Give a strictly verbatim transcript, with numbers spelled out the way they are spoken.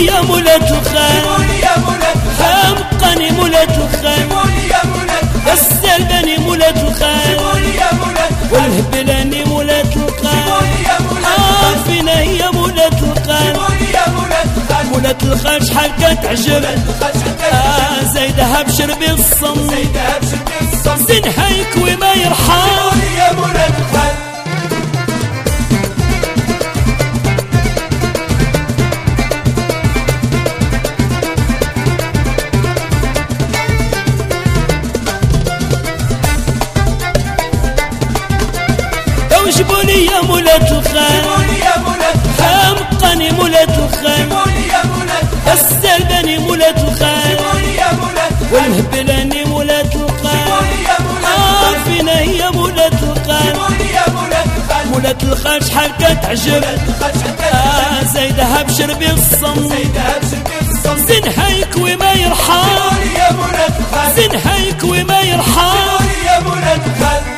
سيبوني يا مولات الخال حمقني مولات الخال السلباني مولات الخال والهبلاني مولات الخال عارفينها هي مولات الخال مولات الخال شحال كتعجب آه زايدها بشرب الصم زين حيك وما يرحم يا مولات الخال جبوني يا مولات الخال حمقني مولات الخال السلباني مولات الخال والهبلاني مولات الخال عارفينها هي مولات الخال مولات الخال شحال كتعجب آه زايدها بشرب الصم زين حيك وما يرحم زين حيك وما يرحم يا مولات الخال